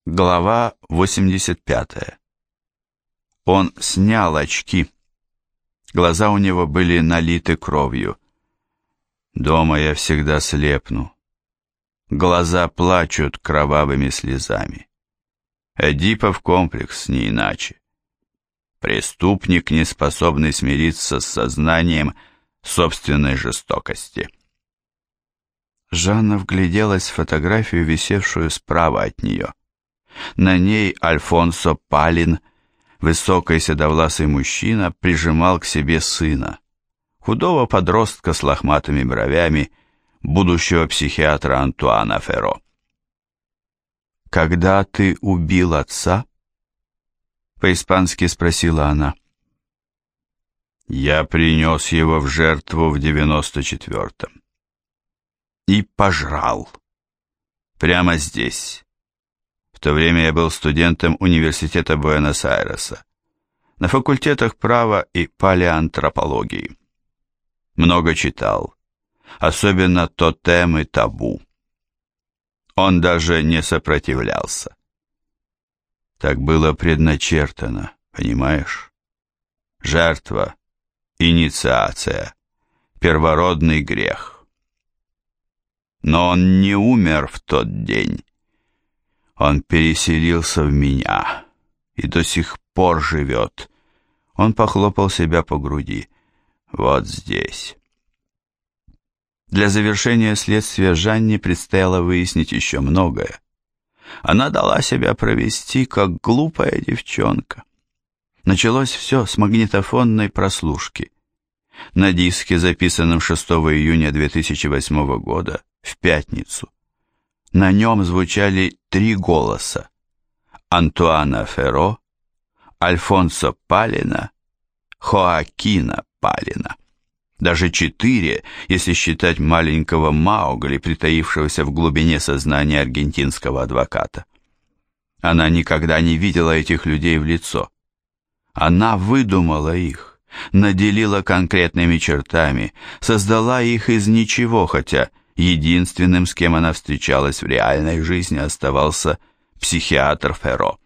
Глава 85. Он снял очки. Глаза у него были налиты кровью. Дома я всегда слепну. Глаза плачут кровавыми слезами. Эдипов комплекс, не иначе. Преступник, не способный смириться с сознанием собственной жестокости. Жанна вгляделась в фотографию, висевшую справа от нее. На ней Альфонсо Палин, высокий седовласый мужчина, прижимал к себе сына, худого подростка с лохматыми бровями, будущего психиатра Антуана Ферро. «Когда ты убил отца?» — по-испански спросила она. «Я принес его в жертву в 94-м. И пожрал. Прямо здесь. В то время я был студентом университета Буэнос-Айреса на факультетах права и палеоантропологии. Много читал, особенно тотем и табу. Он даже не сопротивлялся. Так было предначертано, понимаешь? Жертва, инициация, первородный грех. Но он не умер в тот день. Он переселился в меня и до сих пор живет. Он похлопал себя по груди. Вот здесь. Для завершения следствия Жанне предстояло выяснить еще многое. Она дала себя провести, как глупая девчонка. Началось все с магнитофонной прослушки. На диске, записанном 6 июня 2008 года, в пятницу. На нем звучали 3 голоса: Антуана Ферро, Альфонсо Палина, Хоакина Палина. Даже 4, если считать маленького Маугли, притаившегося в глубине сознания аргентинского адвоката. Она никогда не видела этих людей в лицо. Она выдумала их, наделила конкретными чертами, создала их из ничего, хотя единственным, с кем она встречалась в реальной жизни, оставался психиатр Ферро.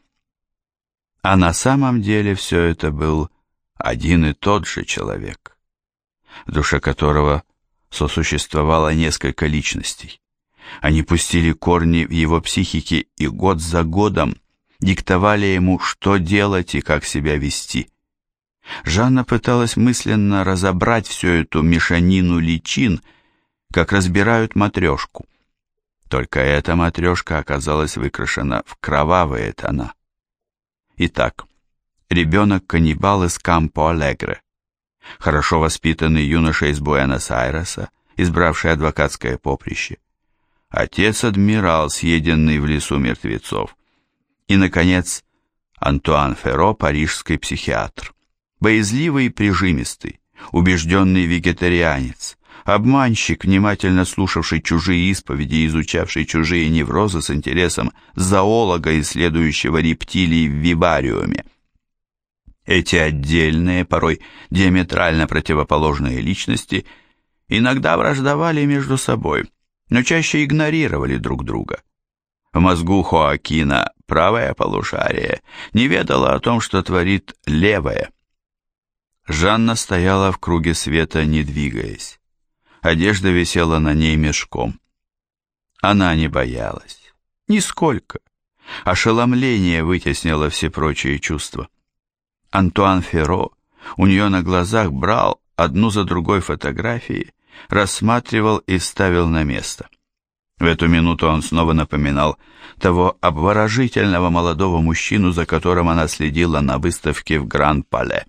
А на самом деле все это был один и тот же человек, в душе которого сосуществовало несколько личностей. Они пустили корни в его психике и год за годом диктовали ему, что делать и как себя вести. Жанна пыталась мысленно разобрать всю эту мешанину личин, как разбирают матрешку. Только эта матрешка оказалась выкрашена в кровавые тона. Итак, ребенок-каннибал из Кампо-Алегре, хорошо воспитанный юноша из Буэнос-Айреса, избравший адвокатское поприще, отец-адмирал, съеденный в лесу мертвецов, и, наконец, Антуан Ферро, парижский психиатр, боязливый и прижимистый, убежденный вегетарианец, обманщик, внимательно слушавший чужие исповеди и изучавший чужие неврозы с интересом зоолога, исследующего рептилий в вивариуме. Эти отдельные, порой диаметрально противоположные личности иногда враждовали между собой, но чаще игнорировали друг друга. В мозгу Хоакина правое полушарие не ведало о том, что творит левое. Жанна стояла в круге света, не двигаясь. Одежда висела на ней мешком. Она не боялась. Нисколько. Ошеломление вытеснило все прочие чувства. Антуан Ферро у нее на глазах брал одну за другой фотографии, рассматривал и ставил на место. В эту минуту он снова напоминал того обворожительного молодого мужчину, за которым она следила на выставке в Гран-Пале.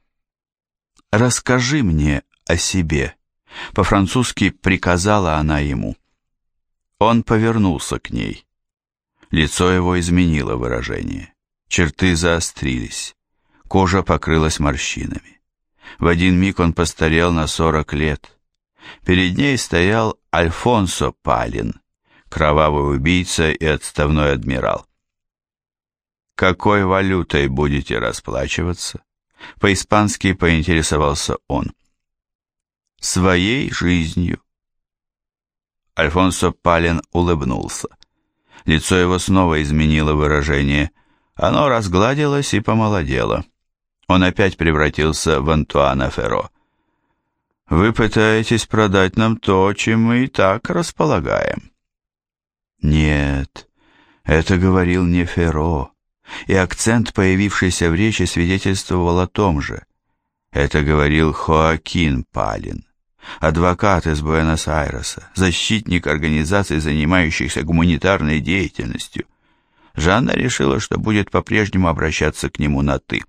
«Расскажи мне о себе», — по-французски приказала она ему. Он повернулся к ней. Лицо его изменило выражение. Черты заострились. Кожа покрылась морщинами. В один миг он постарел на 40 лет. Перед ней стоял Альфонсо Палин, кровавый убийца и отставной адмирал. «Какой валютой будете расплачиваться?» — по-испански поинтересовался он. «Своей жизнью». Альфонсо Палин улыбнулся. Лицо его снова изменило выражение. Оно разгладилось и помолодело. Он опять превратился в Антуана Ферро. «Вы пытаетесь продать нам то, чем мы и так располагаем». Нет, это говорил не Ферро, и акцент, появившийся в речи, свидетельствовал о том же. Это говорил Хоакин Палин, адвокат из Буэнос-Айреса, защитник организаций, занимающихся гуманитарной деятельностью. Жанна решила, что будет по-прежнему обращаться к нему на «ты».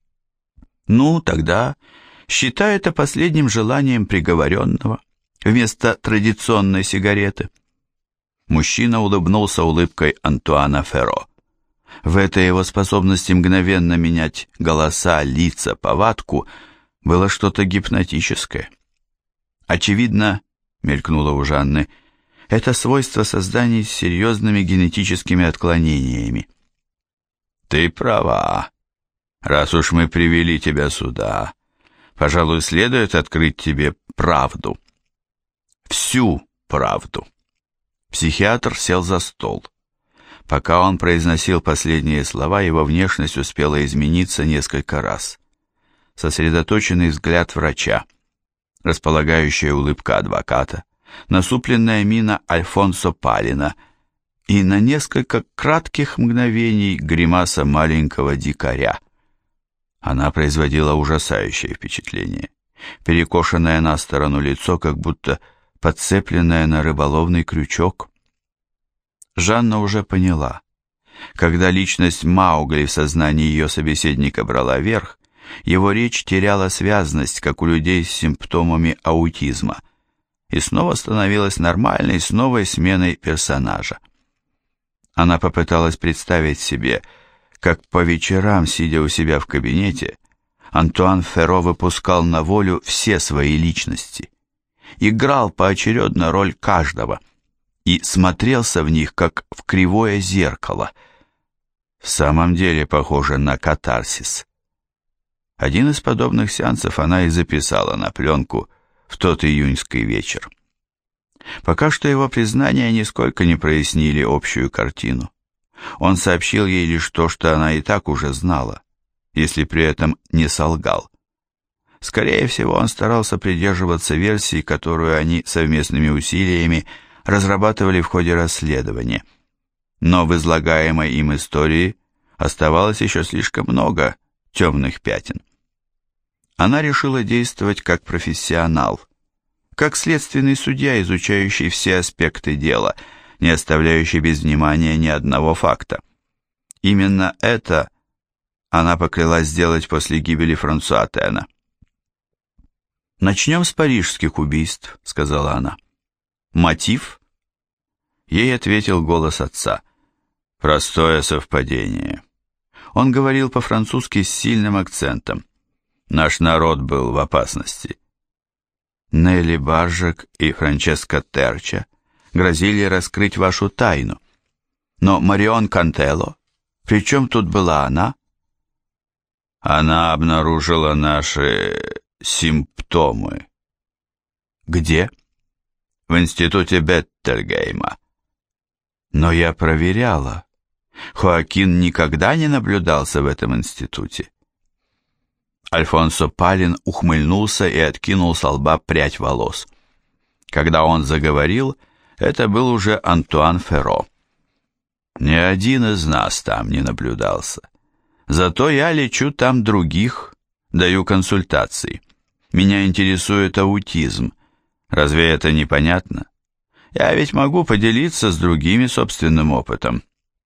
«Ну, тогда считай это последним желанием приговоренного вместо традиционной сигареты». Мужчина улыбнулся улыбкой Антуана Ферро. В этой его способности мгновенно менять голоса, лица, повадку было что-то гипнотическое. Очевидно, мелькнуло у Жанны, это свойство созданий с серьезными генетическими отклонениями. «Ты права. Раз уж мы привели тебя сюда, пожалуй, следует открыть тебе правду. Всю правду». Психиатр сел за стол. Пока он произносил последние слова, его внешность успела измениться несколько раз. Сосредоточенный взгляд врача, располагающая улыбка адвоката, насупленная мина Альфонсо Палина и на несколько кратких мгновений гримаса маленького дикаря. Она производила ужасающее впечатление. Перекошенное на сторону лицо, как будто подцепленное на рыболовный крючок. Жанна уже поняла. Когда личность Маугли в сознании ее собеседника брала верх, его речь теряла связность, как у людей с симптомами аутизма, и снова становилась нормальной с новой сменой персонажа. Она попыталась представить себе, как по вечерам, сидя у себя в кабинете, Антуан Ферро выпускал на волю все свои личности, играл поочередно роль каждого и смотрелся в них, как в кривое зеркало. В самом деле похоже на катарсис. Один из подобных сеансов она и записала на пленку в тот июньский вечер. Пока что его признания нисколько не прояснили общую картину. Он сообщил ей лишь то, что она и так уже знала, если при этом не солгал. Скорее всего, он старался придерживаться версии, которую они совместными усилиями разрабатывали в ходе расследования. Но в излагаемой им истории оставалось еще слишком много темных пятен. Она решила действовать как профессионал, как следственный судья, изучающий все аспекты дела, не оставляющий без внимания ни одного факта. Именно это она поклялась сделать после гибели Франсуа Тена. «Начнем с парижских убийств», — сказала она. «Мотив?» Ей ответил голос отца. «Простое совпадение». Он говорил по-французски с сильным акцентом. «Наш народ был в опасности». Нелли Баржак и Франческо Терча грозили раскрыть вашу тайну. Но Марион Кантелло, при чем тут была она? Она обнаружила наши симптомы. Где? В институте Беттельгейма. Но я проверяла. Хоакин никогда не наблюдался в этом институте. Альфонсо Палин ухмыльнулся и откинул со лба прядь волос. Когда он заговорил, это был уже Антуан Ферро. Ни один из нас там не наблюдался. Зато я лечу там других, даю консультации. Меня интересует аутизм. Разве это непонятно? Я ведь могу поделиться с другими собственным опытом.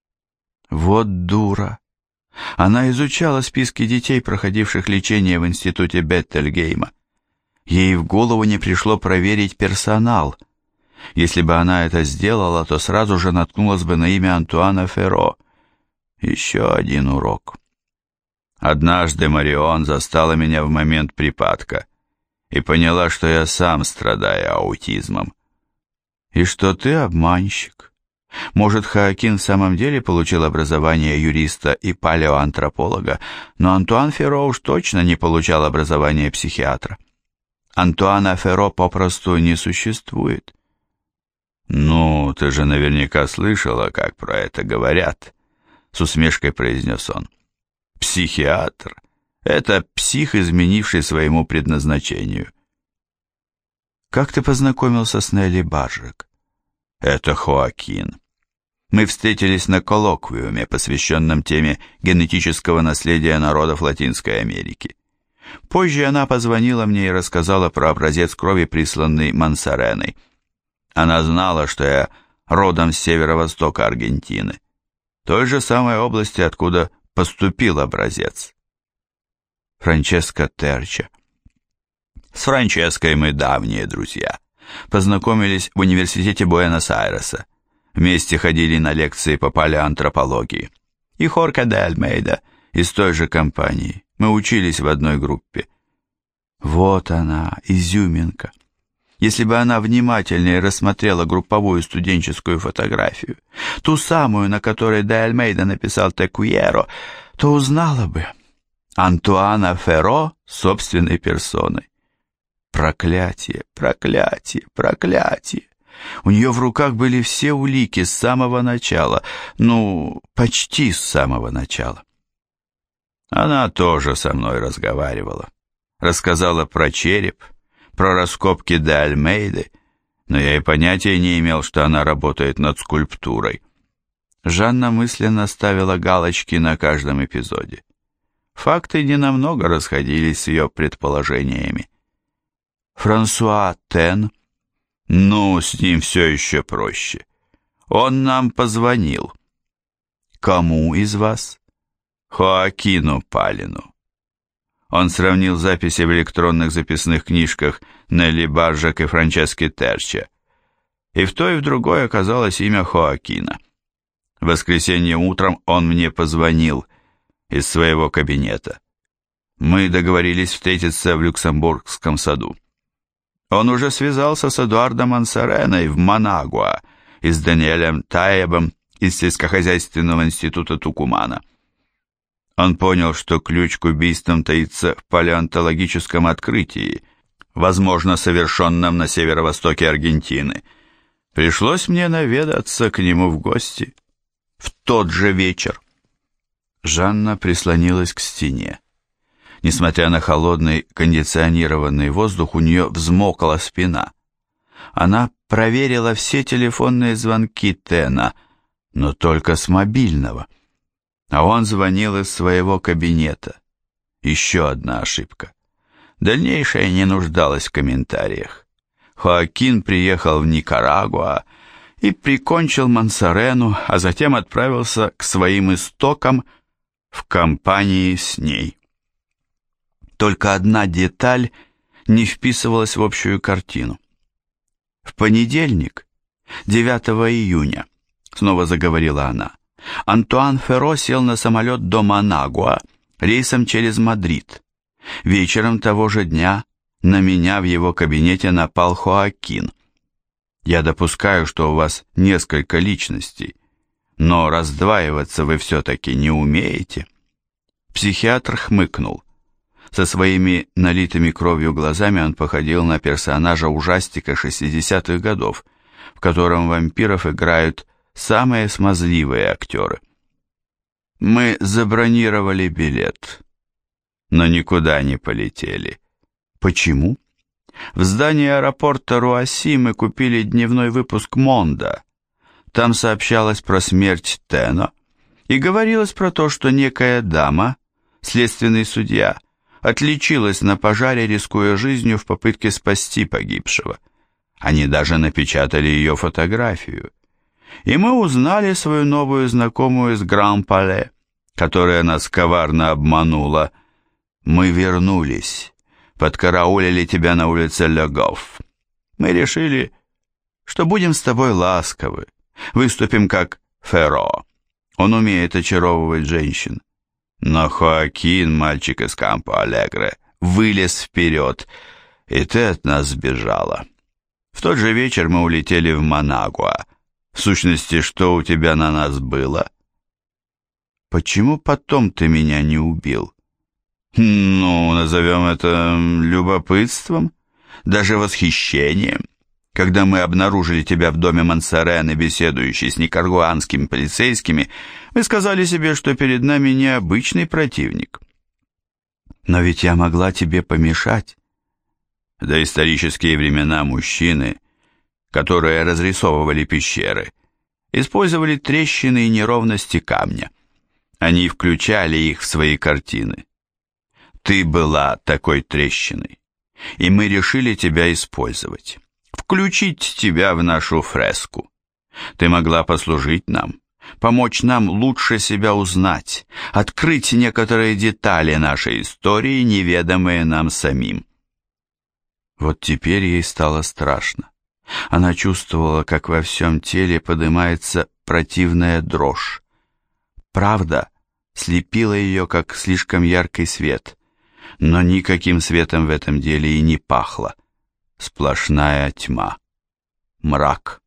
Вот дура. Она изучала списки детей, проходивших лечение в институте Беттельгейма. Ей в голову не пришло проверить персонал. Если бы она это сделала, то сразу же наткнулась бы на имя Антуана Ферро. Еще один урок. Однажды Марион застала меня в момент припадка и поняла, что я сам страдаю аутизмом. И что ты обманщик. Может, Хоакин в самом деле получил образование юриста и палеоантрополога, но Антуан Ферро уж точно не получал образование психиатра. Антуана Ферро попросту не существует. «Ну, ты же наверняка слышала, как про это говорят», — с усмешкой произнес он. «Психиатр — это псих, изменивший своему предназначению». «Как ты познакомился с Нелли Баржек?» «Это Хоакин. Мы встретились на коллоквиуме, посвященном теме генетического наследия народов Латинской Америки. Позже она позвонила мне и рассказала про образец крови, присланный Мансареной. Она знала, что я родом с северо-востока Аргентины, той же самой области, откуда поступил образец». «Франческа Терча». «С Франческой мы давние друзья. Познакомились в университете Буэнос-Айреса. Вместе ходили на лекции по палеоантропологии. И Хорхе де Альмейда из той же компании. Мы учились в одной группе». Вот она, изюминка. Если бы она внимательнее рассмотрела групповую студенческую фотографию, ту самую, на которой де Альмейда написал «Те куеро», то узнала бы Антуана Ферро собственной персоной. Проклятие, проклятие, проклятие. У нее в руках были все улики с самого начала, почти с самого начала. Она тоже со мной разговаривала. Рассказала про череп, про раскопки де Альмейды, но я и понятия не имел, что она работает над скульптурой. Жанна мысленно ставила галочки на каждом эпизоде. Факты ненамного расходились с ее предположениями. Франсуа Тен, с ним все еще проще. Он нам позвонил. Кому из вас? Хоакину Палину. Он сравнил записи в электронных записных книжках Нелли Баржек и Франчески Терча. И в той, и в другой оказалось имя Хоакина. В воскресенье утром он мне позвонил из своего кабинета. Мы договорились встретиться в Люксембургском саду. Он уже связался с Эдуардом Мансареной в Манагуа и с Даниэлем Таебом из сельскохозяйственного института Тукумана. Он понял, что ключ к убийствам таится в палеонтологическом открытии, возможно, совершенном на северо-востоке Аргентины. Пришлось мне наведаться к нему в гости в тот же вечер. Жанна прислонилась к стене. Несмотря на холодный кондиционированный воздух, у нее взмокла спина. Она проверила все телефонные звонки Тена, но только с мобильного. А он звонил из своего кабинета. Еще одна ошибка. Дальнейшее не нуждалось в комментариях. Хоакин приехал в Никарагуа и прикончил Мансарену, а затем отправился к своим истокам в компании с ней. Только одна деталь не вписывалась в общую картину. В понедельник, 9 июня, снова заговорила она, Антуан Ферро сел на самолет до Манагуа рейсом через Мадрид. Вечером того же дня на меня в его кабинете напал Хоакин. Я допускаю, что у вас несколько личностей, но раздваиваться вы все-таки не умеете. Психиатр хмыкнул. Со своими налитыми кровью глазами он походил на персонажа ужастика 60-х годов, в котором вампиров играют самые смазливые актеры. Мы забронировали билет, но никуда не полетели. Почему? В здании аэропорта Руасси мы купили дневной выпуск «Мондо». Там сообщалось про смерть Тено и говорилось про то, что некая дама, следственный судья, отличилась на пожаре, рискуя жизнью в попытке спасти погибшего. Они даже напечатали ее фотографию. И мы узнали свою новую знакомую из Гран-Пале, которая нас коварно обманула. Мы вернулись, подкараулили тебя на улице Ле Гофф. Мы решили, что будем с тобой ласковы, выступим как Ферро. Он умеет очаровывать женщин. Но Хоакин, мальчик из Кампо-Алегре, вылез вперед, и ты от нас сбежала. В тот же вечер мы улетели в Манагуа. В сущности, что у тебя на нас было? Почему потом ты меня не убил? Назовем это любопытством, даже восхищением. Когда мы обнаружили тебя в доме Монсорены, беседующей с никарагуанскими полицейскими, вы сказали себе, что перед нами необычный противник. Но ведь я могла тебе помешать. В доисторические времена мужчины, которые разрисовывали пещеры, использовали трещины и неровности камня. Они включали их в свои картины. Ты была такой трещиной, и мы решили тебя использовать, включить тебя в нашу фреску. Ты могла послужить нам, помочь нам лучше себя узнать, открыть некоторые детали нашей истории, неведомые нам самим. Вот теперь ей стало страшно. Она чувствовала, как во всем теле поднимается противная дрожь. Правда слепила ее, как слишком яркий свет, но никаким светом в этом деле и не пахло. Сплошная тьма, мрак.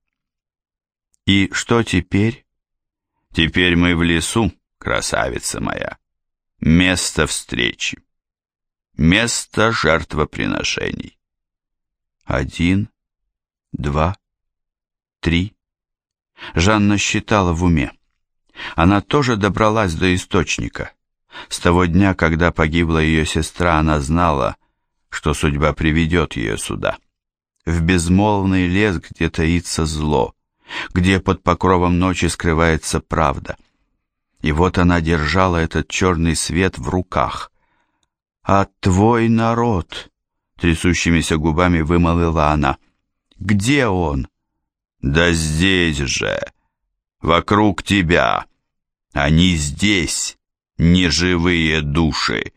И что теперь? Теперь мы в лесу, красавица моя. Место встречи. Место жертвоприношений. 1, 2, 3. Жанна считала в уме. Она тоже добралась до источника. С того дня, когда погибла ее сестра, она знала, что судьба приведет ее сюда. В безмолвный лес, где таится зло, где под покровом ночи скрывается правда. И вот она держала этот черный свет в руках. «А твой народ!» — трясущимися губами вымолвила она. «Где он?» «Да здесь же! Вокруг тебя! Они здесь, неживые души!»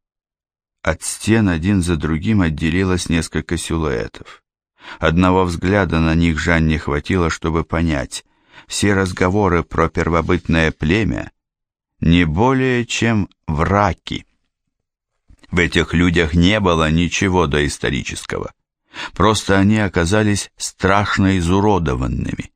От стен один за другим отделилось несколько силуэтов. Одного взгляда на них Жанне хватило, чтобы понять. Все разговоры про первобытное племя не более чем враки. В этих людях не было ничего доисторического. Просто они оказались страшно изуродованными.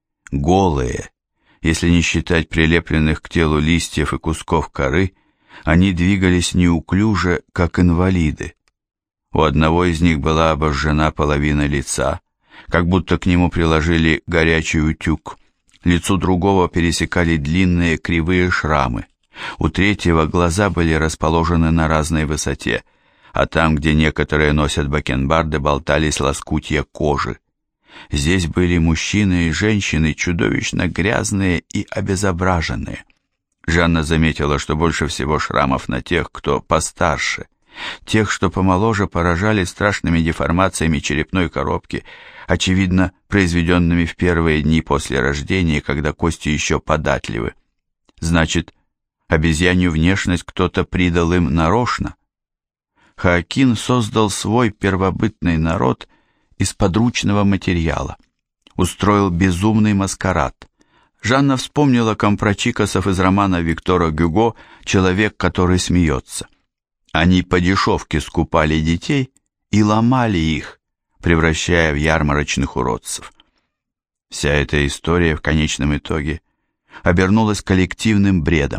Голые, если не считать прилепленных к телу листьев и кусков коры, они двигались неуклюже, как инвалиды. У одного из них была обожжена половина лица, как будто к нему приложили горячий утюг. Лицу другого пересекали длинные кривые шрамы. У третьего глаза были расположены на разной высоте, а там, где некоторые носят бакенбарды, болтались лоскутья кожи. Здесь были мужчины и женщины, чудовищно грязные и обезображенные. Жанна заметила, что больше всего шрамов на тех, кто постарше. Тех, что помоложе, поражали страшными деформациями черепной коробки, очевидно, произведенными в первые дни после рождения, когда кости еще податливы. Значит, обезьянью внешность кто-то придал им нарочно. Хоакин создал свой первобытный народ из подручного материала. Устроил безумный маскарад. Жанна вспомнила компрочикосов из романа Виктора Гюго «Человек, который смеется». Они по дешевке скупали детей и ломали их, превращая в ярмарочных уродцев. Вся эта история в конечном итоге обернулась коллективным бредом.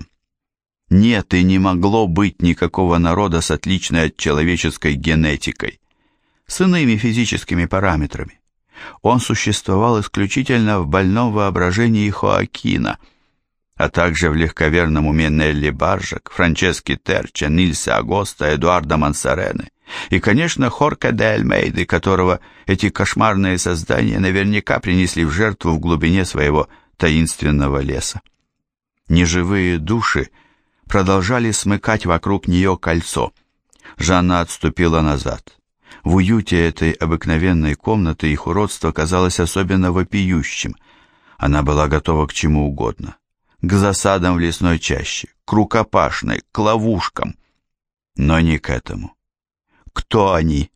Нет и не могло быть никакого народа с отличной от человеческой генетикой, с иными физическими параметрами. Он существовал исключительно в больном воображении Хоакина, а также в легковерном уме Нелли Баржак, Франчески Терча, Нильса Агоста, Эдуарда Монсорены и, конечно, Хорке де Альмейды, которого эти кошмарные создания наверняка принесли в жертву в глубине своего таинственного леса. Неживые души продолжали смыкать вокруг нее кольцо. Жанна отступила назад. В уюте этой обыкновенной комнаты их уродство казалось особенно вопиющим. Она была готова к чему угодно. К засадам в лесной чаще, к рукопашной, к ловушкам. Но не к этому. Кто они?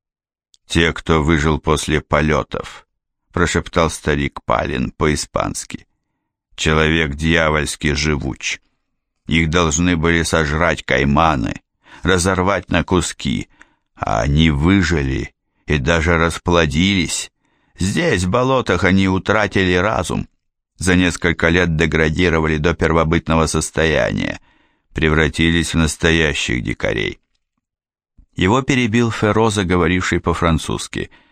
Те, кто выжил после полетов, прошептал старик Палин по-испански. Человек дьявольски живуч. Их должны были сожрать кайманы, разорвать на куски, а они выжили и даже расплодились. Здесь, в болотах, они утратили разум. За несколько лет деградировали до первобытного состояния, превратились в настоящих дикарей. Его перебил Фероза, говоривший по-французски.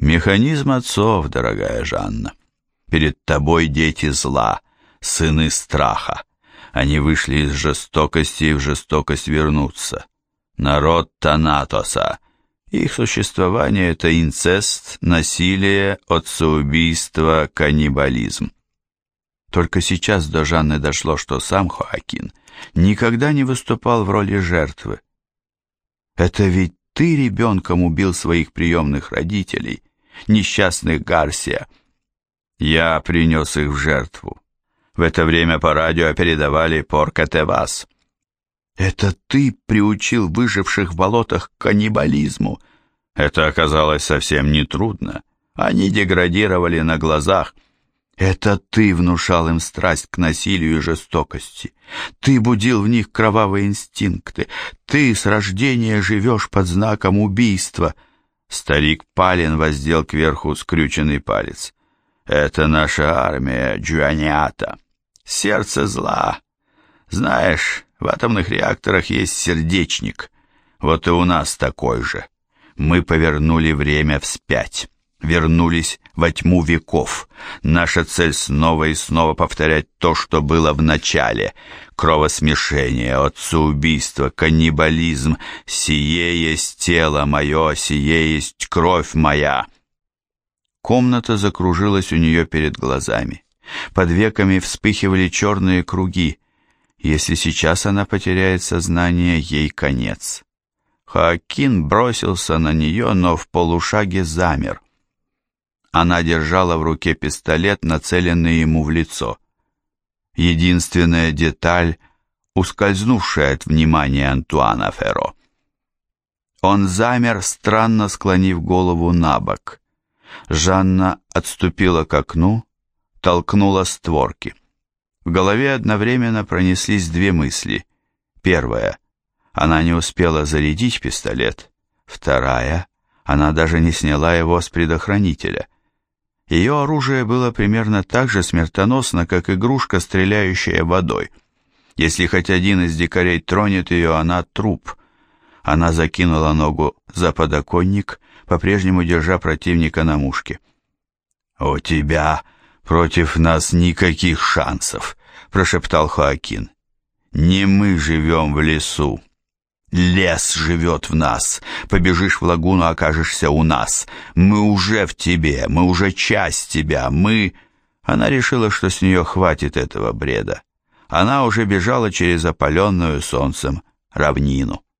Механизм отцов, дорогая Жанна. Перед тобой дети зла, сыны страха. Они вышли из жестокости и в жестокость вернутся. Народ Танатоса. Их существование — это инцест, насилие, отцеубийство, каннибализм. Только сейчас до Жанны дошло, что сам Хоакин никогда не выступал в роли жертвы. Это ведь ты ребенком убил своих приемных родителей, несчастных Гарсия. Я принес их в жертву. В это время по радио передавали «Поркатевас». Это ты приучил выживших в болотах к каннибализму. Это оказалось совсем нетрудно. Они деградировали на глазах. Это ты внушал им страсть к насилию и жестокости. Ты будил в них кровавые инстинкты. Ты с рождения живешь под знаком убийства. Старик Палин воздел кверху скрюченный палец. Это наша армия, Джуаниата. Сердце зла. Знаешь, в атомных реакторах есть сердечник. Вот и у нас такой же. Мы повернули время вспять. Вернулись во тьму веков. Наша цель снова и снова повторять то, что было в начале. Кровосмешение, отцеубийство, каннибализм. Сие есть тело мое, сие есть кровь моя. Комната закружилась у нее перед глазами. Под веками вспыхивали черные круги. Если сейчас она потеряет сознание, ей конец. Хоакин бросился на нее, но в полушаге замер. Она держала в руке пистолет, нацеленный ему в лицо. Единственная деталь, ускользнувшая от внимания Антуана Ферро. Он замер, странно склонив голову на бок. Жанна отступила к окну, толкнула створки. В голове одновременно пронеслись две мысли. Первая — она не успела зарядить пистолет. Вторая — она даже не сняла его с предохранителя. Ее оружие было примерно так же смертоносно, как игрушка, стреляющая водой. Если хоть один из дикарей тронет ее, она труп. Она закинула ногу за подоконник, по-прежнему держа противника на мушке. «У тебя против нас никаких шансов», — прошептал Хоакин. «Не мы живем в лесу. Лес живет в нас. Побежишь в лагуну, окажешься у нас. Мы уже в тебе, мы уже часть тебя, мы...» Она решила, что с нее хватит этого бреда. Она уже бежала через опаленную солнцем равнину.